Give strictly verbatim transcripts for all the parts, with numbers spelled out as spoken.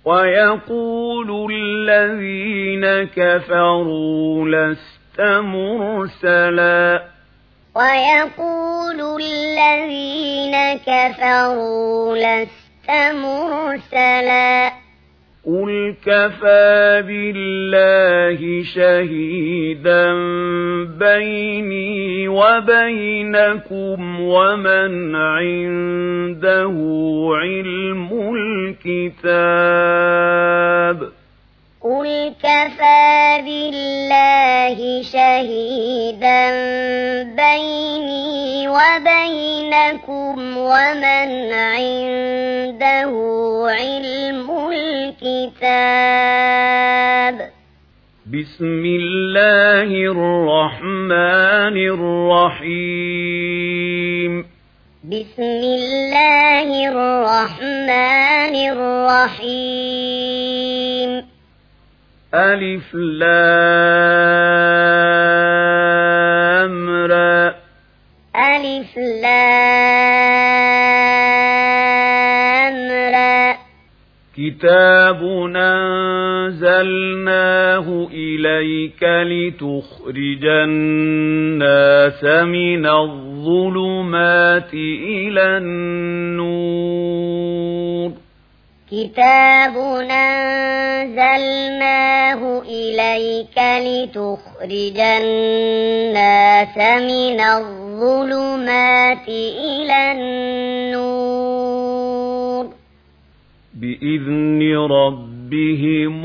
ويقول الذين كفروا لست مرسلا ويقول الذين كفروا لست مرسلا قل كفى بالله شهيدا بيني وبينكم ومن عنده علم الكتاب قل كفى بالله شهيدا بيني وبينكم ومن عنده علم الكتاب بسم الله الرحمن الرحيم بسم الله الرحمن الرحيم ألف لام را ألف لام را كتاب أنزلناه إليك لتخرج الناس من الظلمات إلى النور كتاب أنزلناه إليك لتخرج الناس من الظلمات إلى النور بإذن ربهم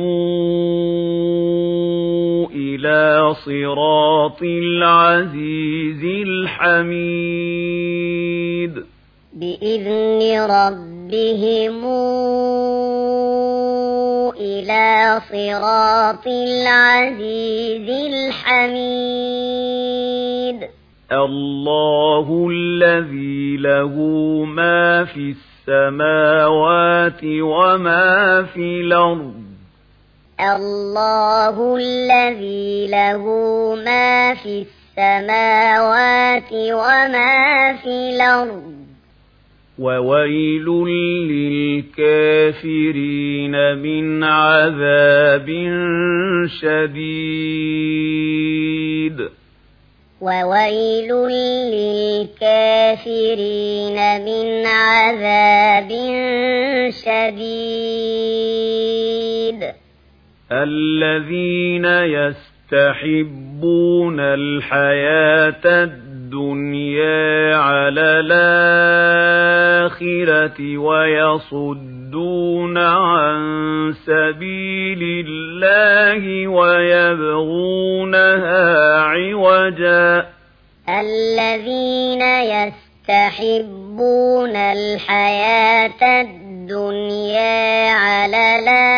إلى صراط العزيز الحميد بإذن ربهم إلى صراط العزيز الحميد الله الذي له ما في السماوات وما في الأرض الله الذي له ما في السماوات وما في الأرض وويل للكافرين من عذاب شديد وويل للكافرين من عذاب شديد الذين يستحبون الحياة الدنيا على الآخرة ويصدون عن سبيل الله ويبغونها عوجا الذين يستحبون الحياة الدنيا على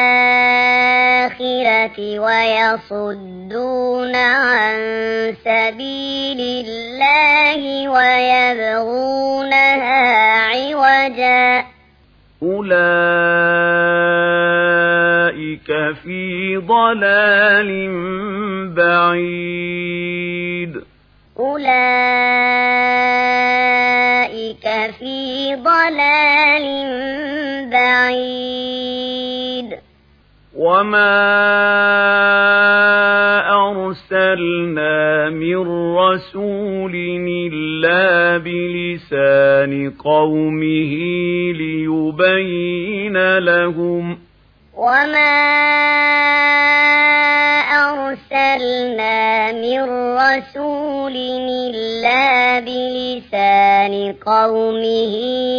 الآخرة ويصدون عن سبيل الله ويبغونها عوجا أولئك في ضلال بعيد أولئك في ضلال بعيد وما أرسلنا من رسول إلا بلسان قومه ليبين لهم وما أرسلنا من رسول إلا بلسان قومه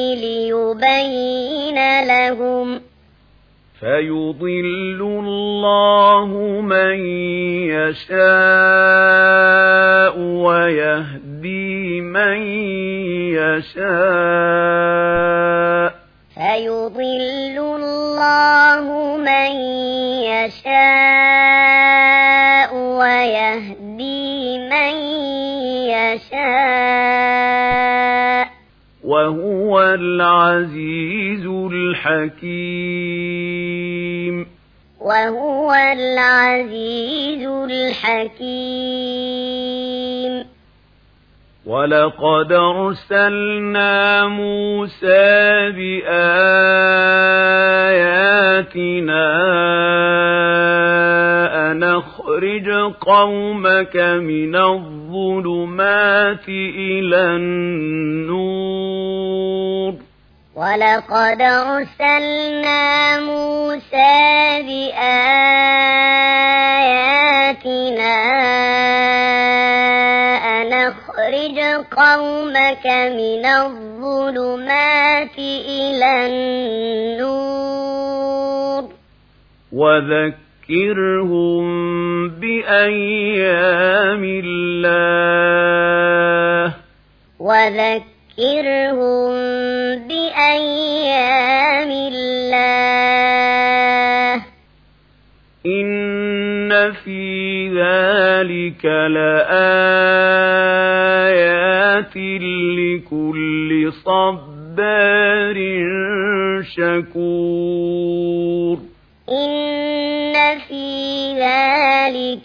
ليبين لهم فيضل الله من يشاء ويهدي من يشاء فيضل الله من يشاء ويهدي من يشاء وهو العزيز الحكيم وهو العزيز الحكيم ولقد أرسلنا موسى بآياتنا أن أخرج قومك من الظلمات إلى النور ولقد أرسلنا موسى بآياتنا أن أخرج قومك من الظلمات إلى النور وذكرهم بأيام الله وذكرهم بأيام الله إن في ذلك لآيات لكل صبار شكور إن في ذلك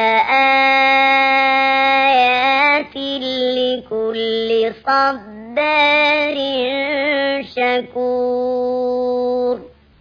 لآيات لكل صبار شكور